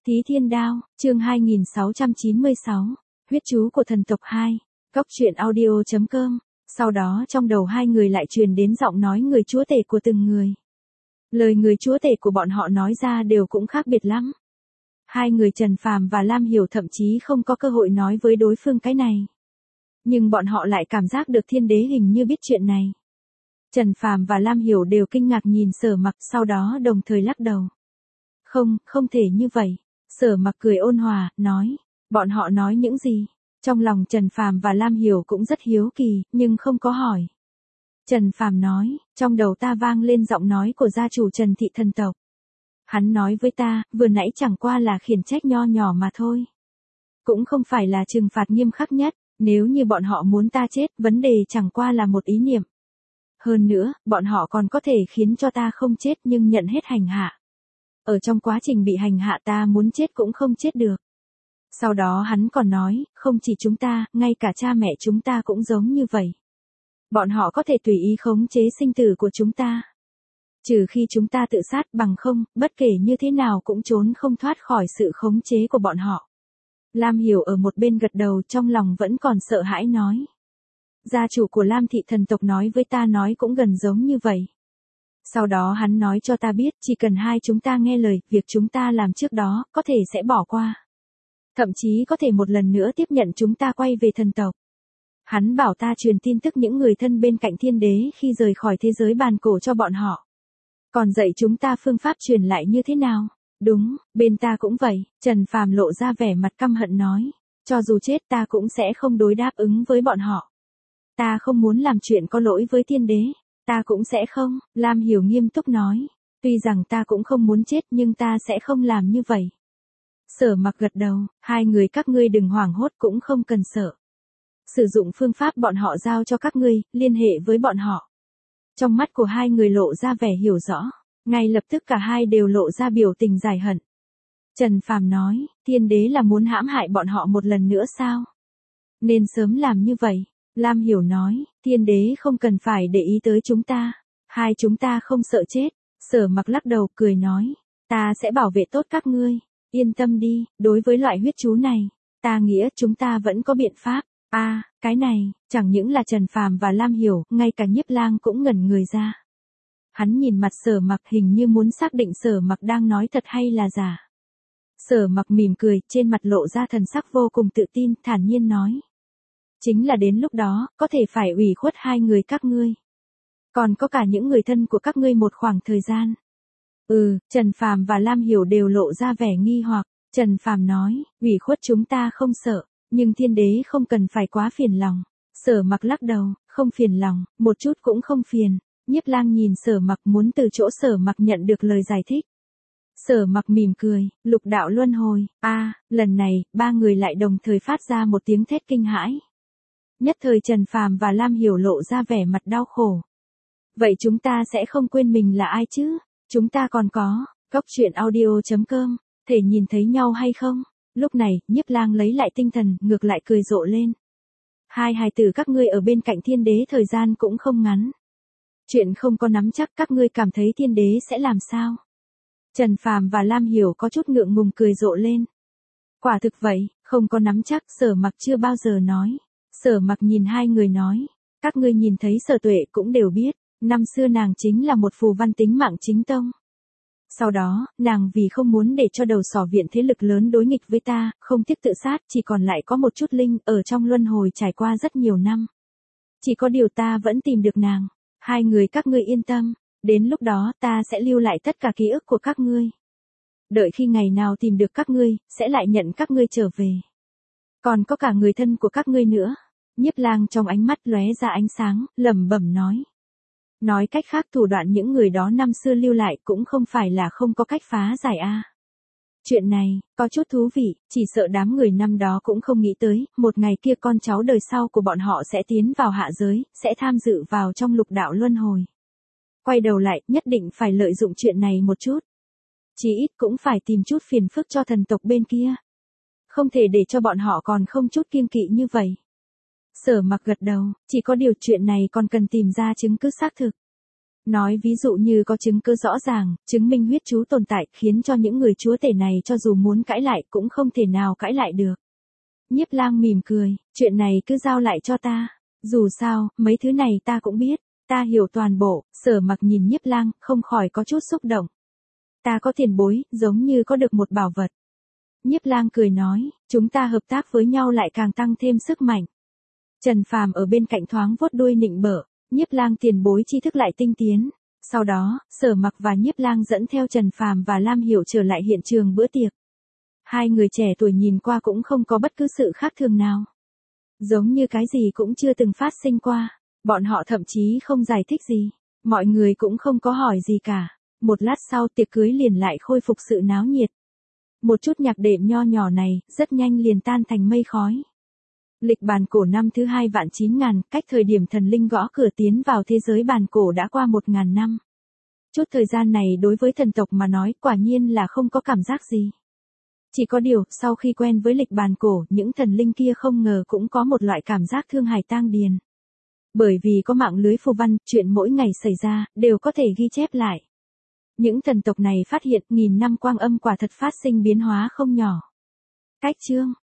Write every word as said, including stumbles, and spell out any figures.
Thí Thiên Đao, chương hai nghìn sáu trăm chín mươi sáu, huyết chú của thần tộc hai, Cốc truyện audio chấm com. Sau đó trong đầu hai người lại truyền đến giọng nói người chúa tể của từng người. Lời người chúa tể của bọn họ nói ra đều cũng khác biệt lắm. Hai người Trần Phàm và Lam Hiểu thậm chí không có cơ hội nói với đối phương cái này. Nhưng bọn họ lại cảm giác được thiên đế hình như biết chuyện này. Trần Phàm và Lam Hiểu đều kinh ngạc nhìn Sở Mặc, sau đó đồng thời lắc đầu. Không, không thể như vậy. Sở Mặc cười ôn hòa, nói, bọn họ nói những gì? Trong lòng Trần Phàm và Lam Hiểu cũng rất hiếu kỳ, nhưng không có hỏi. Trần Phàm nói, trong đầu ta vang lên giọng nói của gia chủ Trần Thị thần tộc. Hắn nói với ta, vừa nãy chẳng qua là khiển trách nho nhỏ mà thôi. Cũng không phải là trừng phạt nghiêm khắc nhất, nếu như bọn họ muốn ta chết, vấn đề chẳng qua là một ý niệm. Hơn nữa, bọn họ còn có thể khiến cho ta không chết nhưng nhận hết hành hạ. Ở trong quá trình bị hành hạ ta muốn chết cũng không chết được. Sau đó hắn còn nói, không chỉ chúng ta, ngay cả cha mẹ chúng ta cũng giống như vậy. Bọn họ có thể tùy ý khống chế sinh tử của chúng ta. Trừ khi chúng ta tự sát, bằng không, bất kể như thế nào cũng trốn không thoát khỏi sự khống chế của bọn họ. Lam Hiểu ở một bên gật đầu, trong lòng vẫn còn sợ hãi nói. Gia chủ của Lam Thị thần tộc nói với ta nói cũng gần giống như vậy. Sau đó hắn nói cho ta biết, chỉ cần hai chúng ta nghe lời, việc chúng ta làm trước đó, có thể sẽ bỏ qua. Thậm chí có thể một lần nữa tiếp nhận chúng ta quay về thần tộc. Hắn bảo ta truyền tin tức những người thân bên cạnh thiên đế khi rời khỏi thế giới bàn cổ cho bọn họ. Còn dạy chúng ta phương pháp truyền lại như thế nào? Đúng, bên ta cũng vậy. Trần Phàm lộ ra vẻ mặt căm hận nói. Cho dù chết ta cũng sẽ không đối đáp ứng với bọn họ. Ta không muốn làm chuyện có lỗi với thiên đế. Ta cũng sẽ không, Lam Hiểu nghiêm túc nói. Tuy rằng ta cũng không muốn chết nhưng ta sẽ không làm như vậy. Sở Mặc gật đầu, hai người các ngươi đừng hoảng hốt, cũng không cần sợ. Sử dụng phương pháp bọn họ giao cho các ngươi, liên hệ với bọn họ. Trong mắt của hai người lộ ra vẻ hiểu rõ, ngay lập tức cả hai đều lộ ra biểu tình giải hận. Trần Phàm nói, thiên đế là muốn hãm hại bọn họ một lần nữa sao? Nên sớm làm như vậy. Lam Hiểu nói, thiên đế không cần phải để ý tới chúng ta. Hai chúng ta không sợ chết. Sở Mặc lắc đầu cười nói, ta sẽ bảo vệ tốt các ngươi. Yên tâm đi, đối với loại huyết chú này, ta nghĩ chúng ta vẫn có biện pháp. A, à, cái này, chẳng những là Trần Phàm và Lam Hiểu, ngay cả Nhiếp Lang cũng ngẩn người ra. Hắn nhìn mặt Sở Mặc hình như muốn xác định Sở Mặc đang nói thật hay là giả. Sở Mặc mỉm cười, trên mặt lộ ra thần sắc vô cùng tự tin, thản nhiên nói. Chính là đến lúc đó, có thể phải ủy khuất hai người các ngươi. Còn có cả những người thân của các ngươi một khoảng thời gian. Ừ, Trần Phàm và Lam Hiểu đều lộ ra vẻ nghi hoặc. Trần Phàm nói, ủy khuất chúng ta không sợ, nhưng thiên đế không cần phải quá phiền lòng. Sở Mặc lắc đầu, không phiền lòng, một chút cũng không phiền. Nhiếp Lang nhìn Sở Mặc, muốn từ chỗ Sở Mặc nhận được lời giải thích. Sở Mặc mỉm cười, lục đạo luân hồi. A, à, lần này, ba người lại đồng thời phát ra một tiếng thét kinh hãi. Nhất thời Trần Phàm và Lam Hiểu lộ ra vẻ mặt đau khổ. Vậy chúng ta sẽ không quên mình là ai chứ? Chúng ta còn có, Cốc truyện audio chấm com, thể nhìn thấy nhau hay không? Lúc này, Nhiếp Lang lấy lại tinh thần, ngược lại cười rộ lên. Hai hài tử các ngươi ở bên cạnh thiên đế thời gian cũng không ngắn. Chuyện không có nắm chắc, các ngươi cảm thấy thiên đế sẽ làm sao? Trần Phàm và Lam Hiểu có chút ngượng ngùng cười rộ lên. Quả thực vậy, không có nắm chắc, Sở Mặc chưa bao giờ nói. Sở Mặc nhìn hai người nói, các ngươi nhìn thấy Sở Tuệ cũng đều biết, năm xưa nàng chính là một phù văn tính mạng chính tông. Sau đó, nàng vì không muốn để cho đầu sỏ viện thế lực lớn đối nghịch với ta, không tiếc tự sát, chỉ còn lại có một chút linh, ở trong luân hồi trải qua rất nhiều năm. Chỉ có điều ta vẫn tìm được nàng. Hai người các ngươi yên tâm, đến lúc đó ta sẽ lưu lại tất cả ký ức của các ngươi. Đợi khi ngày nào tìm được các ngươi, sẽ lại nhận các ngươi trở về. Còn có cả người thân của các ngươi nữa. Nhiếp Lang trong ánh mắt lóe ra ánh sáng, lẩm bẩm nói. Nói cách khác, thủ đoạn những người đó năm xưa lưu lại cũng không phải là không có cách phá giải a. À. Chuyện này, có chút thú vị, chỉ sợ đám người năm đó cũng không nghĩ tới, một ngày kia con cháu đời sau của bọn họ sẽ tiến vào hạ giới, sẽ tham dự vào trong lục đạo luân hồi. Quay đầu lại, nhất định phải lợi dụng chuyện này một chút. Chí ít cũng phải tìm chút phiền phức cho thần tộc bên kia. Không thể để cho bọn họ còn không chút kiêng kỵ như vậy. Sở Mặc gật đầu, chỉ có điều chuyện này còn cần tìm ra chứng cứ xác thực. Nói ví dụ như có chứng cứ rõ ràng, chứng minh huyết chú tồn tại, khiến cho những người chúa tể này cho dù muốn cãi lại cũng không thể nào cãi lại được. Nhiếp Lang mỉm cười, chuyện này cứ giao lại cho ta. Dù sao, mấy thứ này ta cũng biết, ta hiểu toàn bộ. Sở Mặc nhìn Nhiếp Lang, không khỏi có chút xúc động. Ta có tiền bối, giống như có được một bảo vật. Nhiếp Lang cười nói, chúng ta hợp tác với nhau lại càng tăng thêm sức mạnh. Trần Phàm ở bên cạnh thoáng vuốt đuôi nịnh bợ, Nhiếp Lang tiền bối tri thức lại tinh tiến. Sau đó, Sở Mặc và Nhiếp Lang dẫn theo Trần Phàm và Lam Hiểu trở lại hiện trường bữa tiệc. Hai người trẻ tuổi nhìn qua cũng không có bất cứ sự khác thường nào. Giống như cái gì cũng chưa từng phát sinh qua. Bọn họ thậm chí không giải thích gì. Mọi người cũng không có hỏi gì cả. Một lát sau tiệc cưới liền lại khôi phục sự náo nhiệt. Một chút nhạc đệm nho nhỏ này, rất nhanh liền tan thành mây khói. Lịch bàn cổ năm thứ hai vạn chín ngàn, cách thời điểm thần linh gõ cửa tiến vào thế giới bàn cổ đã qua một ngàn năm. Chút thời gian này đối với thần tộc mà nói quả nhiên là không có cảm giác gì. Chỉ có điều, sau khi quen với lịch bàn cổ, những thần linh kia không ngờ cũng có một loại cảm giác thương hài tang điền. Bởi vì có mạng lưới phù văn, chuyện mỗi ngày xảy ra, đều có thể ghi chép lại. Những thần tộc này phát hiện nghìn năm quang âm quả thật phát sinh biến hóa không nhỏ. Cách chương